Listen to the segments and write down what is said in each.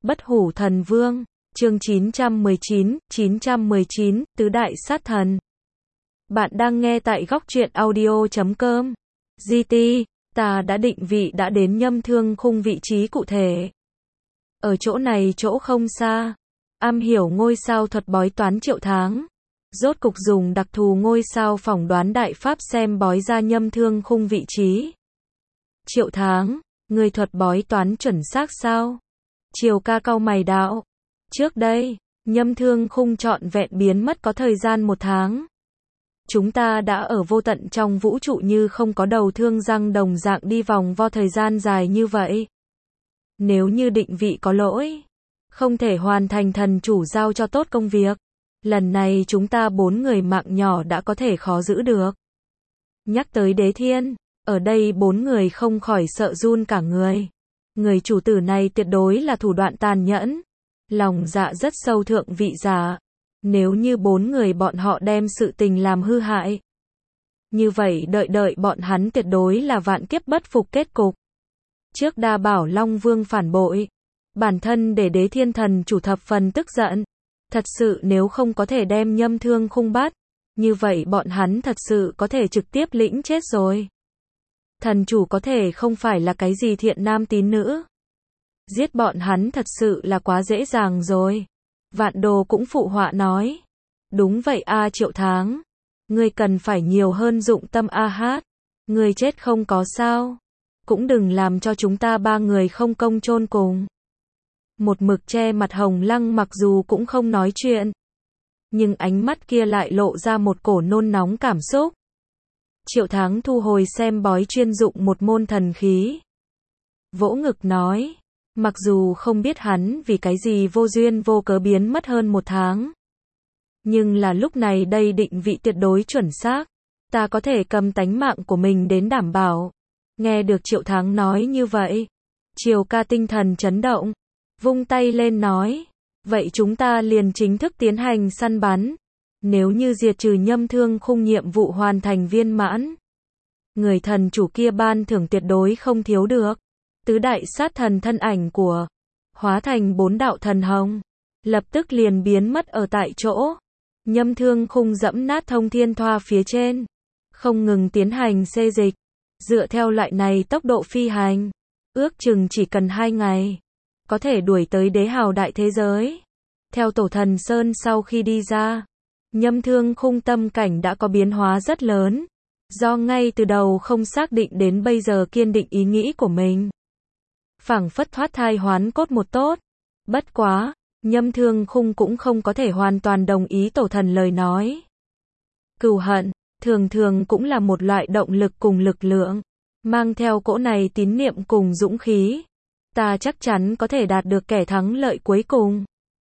Bất hủ thần vương, chương 919, tứ đại sát thần. Bạn đang nghe tại góc truyện audio.com. GT, ta đã định vị đã đến Nhâm Thương Khung vị trí cụ thể. Ở chỗ này chỗ không xa, am hiểu ngôi sao thuật bói toán Triệu Tháng. Rốt cục dùng đặc thù ngôi sao phỏng đoán đại pháp xem bói ra Nhâm Thương Khung vị trí. Triệu Tháng, người thuật bói toán chuẩn xác sao? Triều ca cau mày đạo. Trước đây, Nhâm Thương Khung trọn vẹn biến mất có thời gian 1 tháng. Chúng ta đã ở vô tận trong vũ trụ như không có đầu thương răng đồng dạng đi vòng vo thời gian dài như vậy. Nếu như định vị có lỗi, không thể hoàn thành thần chủ giao cho tốt công việc, lần này chúng ta 4 người mạng nhỏ đã có thể khó giữ được. Nhắc tới Đế Thiên, ở đây 4 người không khỏi sợ run cả người. Người chủ tử này tuyệt đối là thủ đoạn tàn nhẫn, lòng dạ rất sâu thượng vị giả. Nếu như 4 người bọn họ đem sự tình làm hư hại, như vậy đợi bọn hắn tuyệt đối là vạn kiếp bất phục kết cục. Trước đa bảo Long Vương phản bội, bản thân để Đế Thiên thần chủ thập phần tức giận. Thật sự nếu không có thể đem Nhâm Thương Khung bắt, như vậy bọn hắn thật sự có thể trực tiếp lĩnh chết rồi. Thần chủ có thể không phải là cái gì thiện nam tín nữ. Giết bọn hắn thật sự là quá dễ dàng rồi. Vạn Đồ cũng phụ họa nói. Đúng vậy a Triệu Tháng. Ngươi cần phải nhiều hơn dụng tâm a hát. Ngươi chết không có sao. Cũng đừng làm cho chúng ta 3 người không công chôn cùng. Một mực che mặt Hồng Lăng mặc dù cũng không nói chuyện, nhưng ánh mắt kia lại lộ ra một cổ nôn nóng cảm xúc. Triệu Tháng thu hồi xem bói chuyên dụng một môn thần khí. Vỗ ngực nói, mặc dù không biết hắn vì cái gì vô duyên vô cớ biến mất hơn 1 tháng. Nhưng là lúc này đây định vị tuyệt đối chuẩn xác. Ta có thể cầm tánh mạng của mình đến đảm bảo. Nghe được Triệu Tháng nói như vậy, Triều ca tinh thần chấn động. Vung tay lên nói, vậy chúng ta liền chính thức tiến hành săn bắn. Nếu như diệt trừ Nhâm Thương Khung nhiệm vụ hoàn thành viên mãn, người thần chủ kia ban thưởng tuyệt đối không thiếu được. Tứ đại sát thần thân ảnh của hóa thành 4 đạo thần hồng, lập tức liền biến mất ở tại chỗ. Nhâm Thương Khung dẫm nát thông thiên thoa phía trên, không ngừng tiến hành xê dịch. Dựa theo loại này tốc độ phi hành, ước chừng chỉ cần 2 ngày, có thể đuổi tới đế hào đại thế giới. Theo Tổ Thần Sơn sau khi đi ra, Nhâm Thương Khung tâm cảnh đã có biến hóa rất lớn. Do ngay từ đầu không xác định đến bây giờ kiên định ý nghĩ của mình. Phảng phất thoát thai hoán cốt một tốt. Bất quá, Nhâm Thương Khung cũng không có thể hoàn toàn đồng ý Tổ Thần lời nói. Cừu hận, thường thường cũng là một loại động lực cùng lực lượng. Mang theo cỗ này tín niệm cùng dũng khí, ta chắc chắn có thể đạt được kẻ thắng lợi cuối cùng.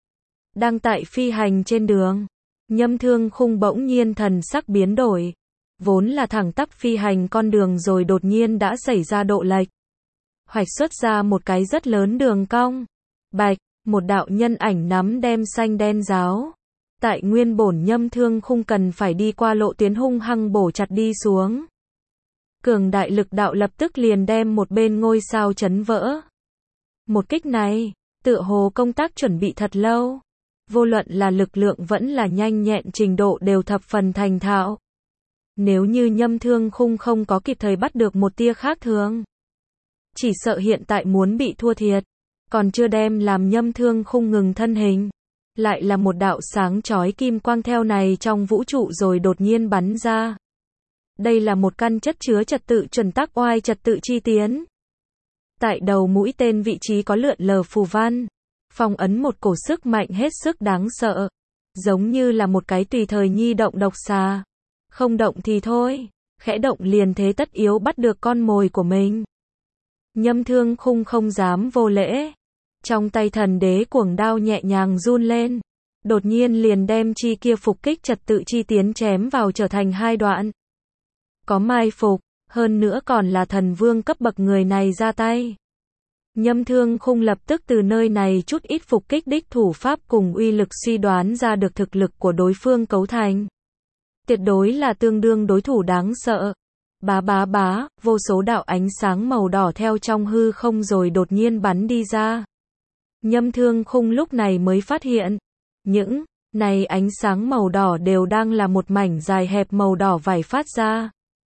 Đang tại phi hành trên đường, Nhâm Thương Khung bỗng nhiên thần sắc biến đổi. Vốn là thẳng tắp phi hành con đường rồi đột nhiên đã xảy ra độ lệch. Hoạch xuất ra một cái rất lớn đường cong. Bạch, một đạo nhân ảnh nắm đem xanh đen giáo. Tại nguyên bổn Nhâm Thương Khung cần phải đi qua lộ tuyến hung hăng bổ chặt đi xuống. Cường đại lực đạo lập tức liền đem một bên ngôi sao chấn vỡ. Một kích này, tựa hồ công tác chuẩn bị thật lâu. Vô luận là lực lượng vẫn là nhanh nhẹn trình độ đều thập phần thành thạo. Nếu như Nhâm Thương Khung không có kịp thời bắt được một tia khác thường, chỉ sợ hiện tại muốn bị thua thiệt. Còn chưa đem làm Nhâm Thương Khung ngừng thân hình, lại là một đạo sáng chói kim quang theo này trong vũ trụ rồi đột nhiên bắn ra. Đây là một căn chất chứa trật tự chuẩn tắc oai trật tự chi tiến. Tại đầu mũi tên vị trí có lượn lờ phù văn, phong ấn một cổ sức mạnh hết sức đáng sợ, giống như là một cái tùy thời nhi động độc xà. Không động thì thôi, khẽ động liền thế tất yếu bắt được con mồi của mình. Nhâm Thương Khung không dám vô lễ. Trong tay thần đế cuồng đao nhẹ nhàng run lên. Đột nhiên liền đem chi kia phục kích trật tự chi tiến chém vào trở thành 2 đoạn. Có mai phục, hơn nữa còn là thần vương cấp bậc người này ra tay. Nhâm Thương Khung lập tức từ nơi này chút ít phục kích đích thủ pháp cùng uy lực suy đoán ra được thực lực của đối phương cấu thành. Tuyệt đối là tương đương đối thủ đáng sợ. Bá, vô số đạo ánh sáng màu đỏ theo trong hư không rồi đột nhiên bắn đi ra. Nhâm Thương Khung lúc này mới phát hiện, những này ánh sáng màu đỏ đều đang là một mảnh dài hẹp màu đỏ vải phát ra.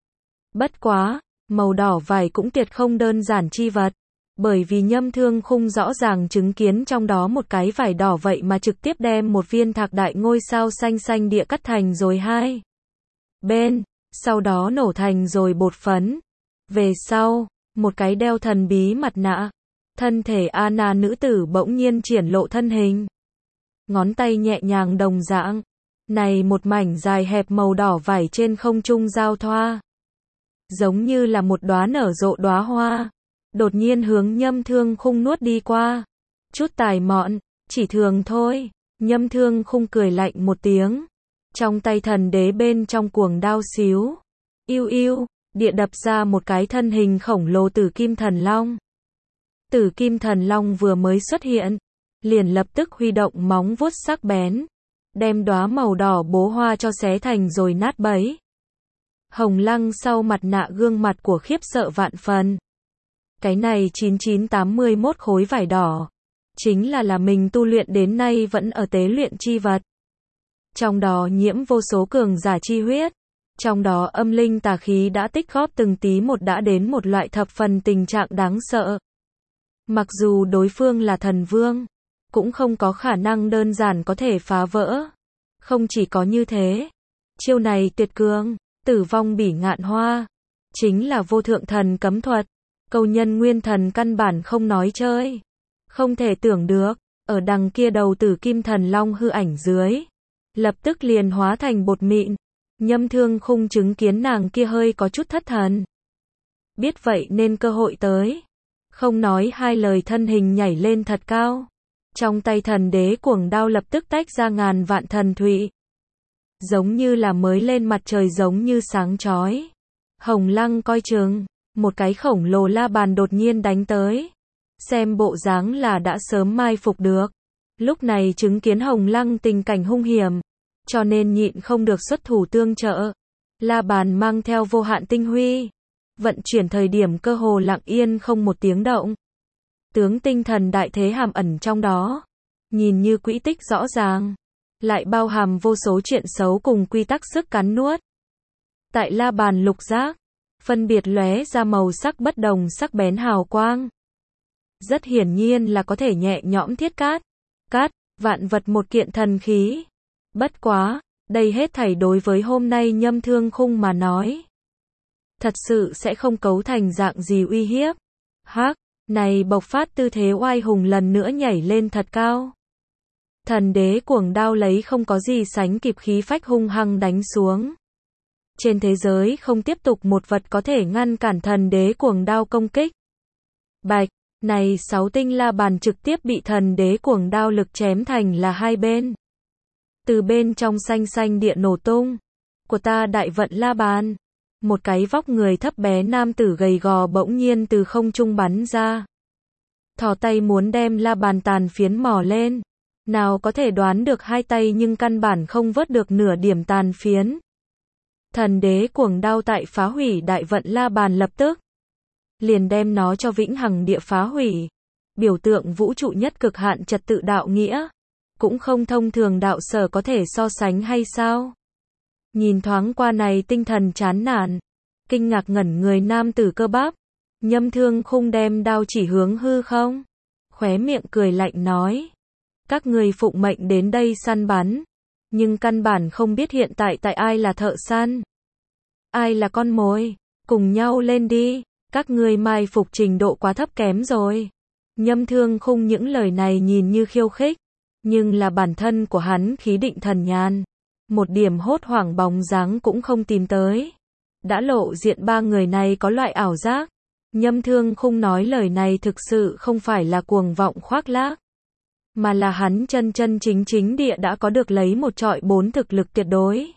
Bất quá, màu đỏ vải cũng tuyệt không đơn giản chi vật, bởi vì Nhâm Thương Khung rõ ràng chứng kiến trong đó một cái vải đỏ vậy mà trực tiếp đem một viên thạc đại ngôi sao xanh xanh địa cắt thành rồi hai bên, sau đó nổ thành rồi bột phấn. Về sau, một cái đeo thần bí mặt nạ, thân thể Anna nữ tử bỗng nhiên triển lộ thân hình. Ngón tay nhẹ nhàng đồng dạng, này một mảnh dài hẹp màu đỏ vải trên không trung giao thoa, giống như là một đóa nở rộ đóa hoa, đột nhiên hướng Nhâm Thương Khung nuốt đi qua. Chút tài mọn, chỉ thường thôi. Nhâm Thương Khung cười lạnh một tiếng, trong tay thần đế bên trong cuồng đao xíu yêu yêu địa đập ra một cái thân hình khổng lồ Tử Kim Thần Long. Tử Kim Thần Long vừa mới xuất hiện, liền lập tức huy động móng vuốt sắc bén, đem đóa màu đỏ bố hoa cho xé thành rồi nát bấy. Hồng Lăng sau mặt nạ gương mặt của khiếp sợ vạn phần. Cái này 9981 khối vải đỏ, chính là mình tu luyện đến nay vẫn ở tế luyện chi vật. Trong đó nhiễm vô số cường giả chi huyết, trong đó âm linh tà khí đã tích góp từng tí một đã đến một loại thập phần tình trạng đáng sợ. Mặc dù đối phương là thần vương, cũng không có khả năng đơn giản có thể phá vỡ. Không chỉ có như thế, chiêu này tuyệt cường, tử vong bỉ ngạn hoa, chính là vô thượng thần cấm thuật, câu nhân nguyên thần căn bản không nói chơi. Không thể tưởng được, ở đằng kia đầu Tử Kim Thần Long hư ảnh dưới, lập tức liền hóa thành bột mịn. Nhâm Thương Khung chứng kiến nàng kia hơi có chút thất thần. Biết vậy nên cơ hội tới. Không nói hai lời thân hình nhảy lên thật cao. Trong tay thần đế cuồng đao lập tức tách ra ngàn vạn thần thụy. Giống như là mới lên mặt trời giống như sáng chói. Hồng Lăng coi chừng, một cái khổng lồ la bàn đột nhiên đánh tới. Xem bộ dáng là đã sớm mai phục được. Lúc này chứng kiến Hồng Lăng tình cảnh hung hiểm, cho nên nhịn không được xuất thủ tương trợ. La bàn mang theo vô hạn tinh huy, vận chuyển thời điểm cơ hồ lặng yên không một tiếng động. Tướng tinh thần đại thế hàm ẩn trong đó, nhìn như quỹ tích rõ ràng, lại bao hàm vô số chuyện xấu cùng quy tắc sức cắn nuốt. Tại la bàn lục giác, phân biệt lóe ra màu sắc bất đồng sắc bén hào quang. Rất hiển nhiên là có thể nhẹ nhõm thiết cát, vạn vật một kiện thần khí. Bất quá, đây hết thảy đối với hôm nay Nhâm Thương Khung mà nói, thật sự sẽ không cấu thành dạng gì uy hiếp. Hắc, này bộc phát tư thế oai hùng lần nữa nhảy lên thật cao. Thần đế cuồng đao lấy không có gì sánh kịp khí phách hung hăng đánh xuống. Trên thế giới không tiếp tục một vật có thể ngăn cản thần đế cuồng đao công kích. Bạch, này 6 tinh la bàn trực tiếp bị thần đế cuồng đao lực chém thành là hai bên. Từ bên trong xanh xanh địa nổ tung. Của ta đại vận la bàn. Một cái vóc người thấp bé nam tử gầy gò bỗng nhiên từ không trung bắn ra. Thò tay muốn đem la bàn tàn phiến mò lên. Nào có thể đoán được hai tay nhưng căn bản không vớt được nửa điểm tàn phiến. Thần đế cuồng đao tại phá hủy đại vận la bàn lập tức. Liền đem nó cho vĩnh hằng địa phá hủy. Biểu tượng vũ trụ nhất cực hạn trật tự đạo nghĩa. Cũng không thông thường đạo sở có thể so sánh hay sao? Nhìn thoáng qua này tinh thần chán nản, kinh ngạc ngẩn người nam tử cơ bắp. Nhâm Thương Khung đem đao chỉ hướng hư không. Khóe miệng cười lạnh nói. Các người phụng mệnh đến đây săn bắn. Nhưng căn bản không biết hiện tại ai là thợ săn. Ai là con mồi. Cùng nhau lên đi. Các người mai phục trình độ quá thấp kém rồi. Nhâm Thương Khung những lời này nhìn như khiêu khích. Nhưng là bản thân của hắn khí định thần nhàn. Một điểm hốt hoảng bóng dáng cũng không tìm tới. Đã lộ diện ba người này có loại ảo giác. Nhâm Thương Khung nói lời này thực sự không phải là cuồng vọng khoác lác. Mà là hắn chân chân chính chính địa đã có được lấy một trọi bốn thực lực tuyệt đối.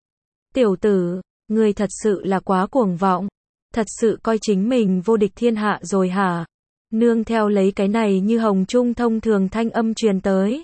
Tiểu tử, ngươi thật sự là quá cuồng vọng. Thật sự coi chính mình vô địch thiên hạ rồi hả? Nương theo lấy cái này như hồng trung thông thường thanh âm truyền tới.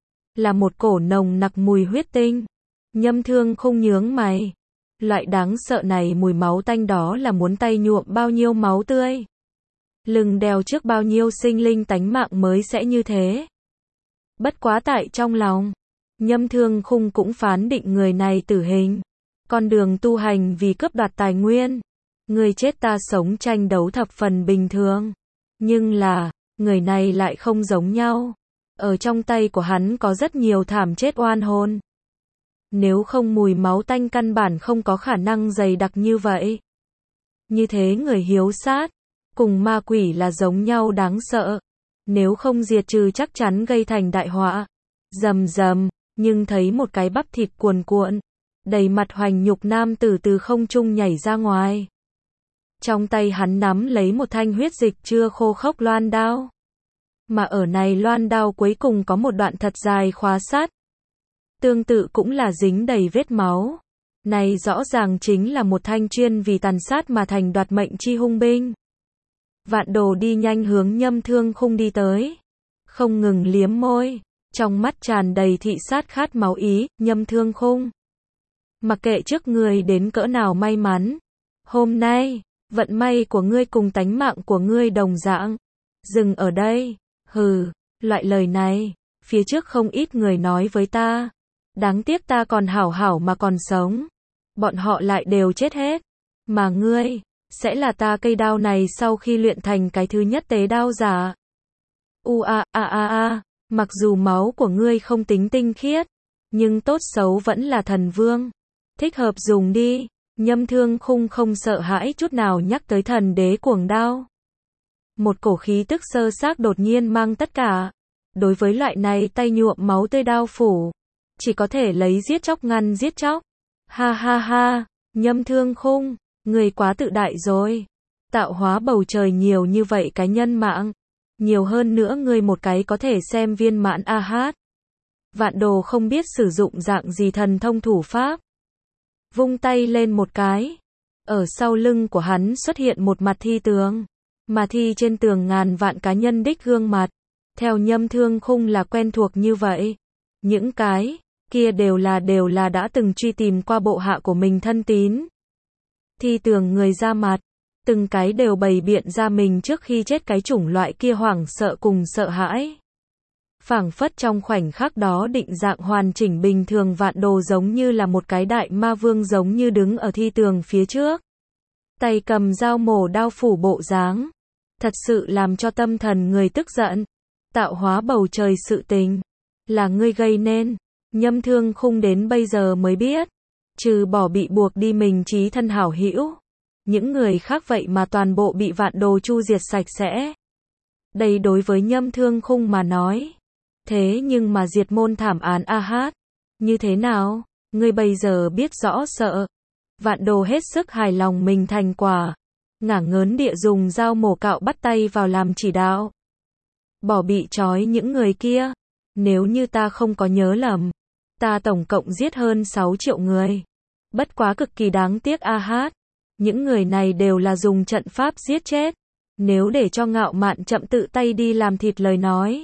Là một cổ nồng nặc mùi huyết tinh. Nhâm Thương Khung nhướng mày. Loại đáng sợ này mùi máu tanh đó là muốn tay nhuộm bao nhiêu máu tươi. Lưng đeo trước bao nhiêu sinh linh tánh mạng mới sẽ như thế. Bất quá tại trong lòng, Nhâm Thương Khung cũng phán định người này tử hình. Con đường tu hành vì cướp đoạt tài nguyên, người chết ta sống tranh đấu thập phần bình thường. Nhưng là, người này lại không giống nhau. Ở trong tay của hắn có rất nhiều thảm chết oan hồn. Nếu không mùi máu tanh căn bản không có khả năng dày đặc như vậy. Như thế người hiếu sát, cùng ma quỷ là giống nhau đáng sợ. Nếu không diệt trừ chắc chắn gây thành đại họa. Rầm rầm, nhưng thấy một cái bắp thịt cuồn cuộn, đầy mặt hoành nhục nam tử từ không trung nhảy ra ngoài. Trong tay hắn nắm lấy một thanh huyết dịch chưa khô khốc loan đao. Mà ở này loan đao cuối cùng có một đoạn thật dài khóa sát. Tương tự cũng là dính đầy vết máu. Này rõ ràng chính là một thanh chuyên vì tàn sát mà thành đoạt mệnh chi hung binh. Vạn Đồ đi nhanh hướng Nhâm Thương Khung đi tới. Không ngừng liếm môi. Trong mắt tràn đầy thị sát khát máu ý, Nhâm Thương Khung. Mặc kệ trước người đến cỡ nào may mắn. Hôm nay, vận may của ngươi cùng tánh mạng của ngươi đồng dạng. Dừng ở đây. Hừ, loại lời này, phía trước không ít người nói với ta. Đáng tiếc ta còn hảo hảo mà còn sống. Bọn họ lại đều chết hết. Mà ngươi, sẽ là ta cây đao này sau khi luyện thành cái thứ nhất tế đao giả. Mặc dù máu của ngươi không tính tinh khiết, nhưng tốt xấu vẫn là thần vương. Thích hợp dùng đi. Nhâm Thương Khung không sợ hãi chút nào nhắc tới thần đế cuồng đao. Một cổ khí tức sơ xác đột nhiên mang tất cả. Đối với loại này tay nhuộm máu tươi đao phủ, chỉ có thể lấy giết chóc ngăn giết chóc. Ha ha ha, Nhâm Thương Khung, người quá tự đại rồi. Tạo hóa bầu trời nhiều như vậy cái nhân mạng. Nhiều hơn nữa ngươi một cái có thể xem viên mãn A-hát. Vạn Đồ không biết sử dụng dạng gì thần thông thủ pháp. Vung tay lên một cái. Ở sau lưng của hắn xuất hiện một mặt thi tường. Mà thi trên tường ngàn vạn cá nhân đích gương mặt. Theo Nhâm Thương Khung là quen thuộc như vậy. Những cái kia đều là đã từng truy tìm qua bộ hạ của mình thân tín. Thi tường người ra mặt. Từng cái đều bày biện ra mình trước khi chết cái chủng loại kia hoảng sợ cùng sợ hãi. Phảng phất trong khoảnh khắc đó định dạng hoàn chỉnh bình thường Vạn Đồ giống như là một cái đại ma vương giống như đứng ở thi tường phía trước. Tay cầm dao mổ đao phủ bộ dáng. Thật sự làm cho tâm thần người tức giận. Tạo hóa bầu trời sự tình. Là ngươi gây nên. Nhâm Thương Khung đến bây giờ mới biết. Trừ bỏ bị buộc đi mình chí thân hảo hữu. Những người khác vậy mà toàn bộ bị Vạn Đồ chu diệt sạch sẽ. Đây đối với Nhâm Thương Khung mà nói. Thế nhưng mà diệt môn thảm án A-hát. Như thế nào? Ngươi bây giờ biết rõ sợ. Vạn Đồ hết sức hài lòng mình thành quả. Ngả ngớn địa dùng dao mổ cạo bắt tay vào làm chỉ đạo. Bỏ bị trói những người kia. Nếu như ta không có nhớ lầm. Ta tổng cộng giết hơn 6 triệu người. Bất quá cực kỳ đáng tiếc A-hát. Những người này đều là dùng trận pháp giết chết. Nếu để cho Ngạo Mạn chậm tự tay đi làm thịt lời nói.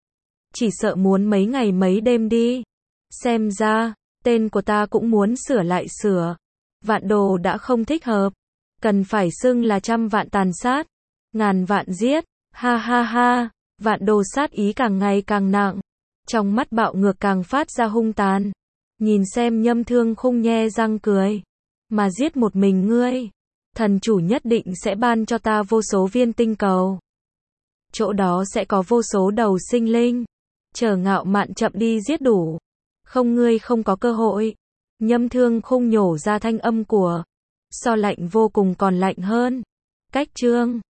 Chỉ sợ muốn mấy ngày mấy đêm đi. Xem ra, tên của ta cũng muốn sửa lại sửa. Vạn Đồ đã không thích hợp. Cần phải xưng là trăm vạn tàn sát. Ngàn vạn giết. Ha ha ha. Vạn Đồ sát ý càng ngày càng nặng. Trong mắt bạo ngược càng phát ra hung tàn. Nhìn xem Nhâm Thương Khung nhe răng cười. Mà giết một mình ngươi. Thần chủ nhất định sẽ ban cho ta vô số viên tinh cầu. Chỗ đó sẽ có vô số đầu sinh linh. Chờ Ngạo Mạn chậm đi giết đủ. Không ngươi không có cơ hội. Nhâm Thương Khung nhổ ra thanh âm của. So lạnh vô cùng còn lạnh hơn. Cách chương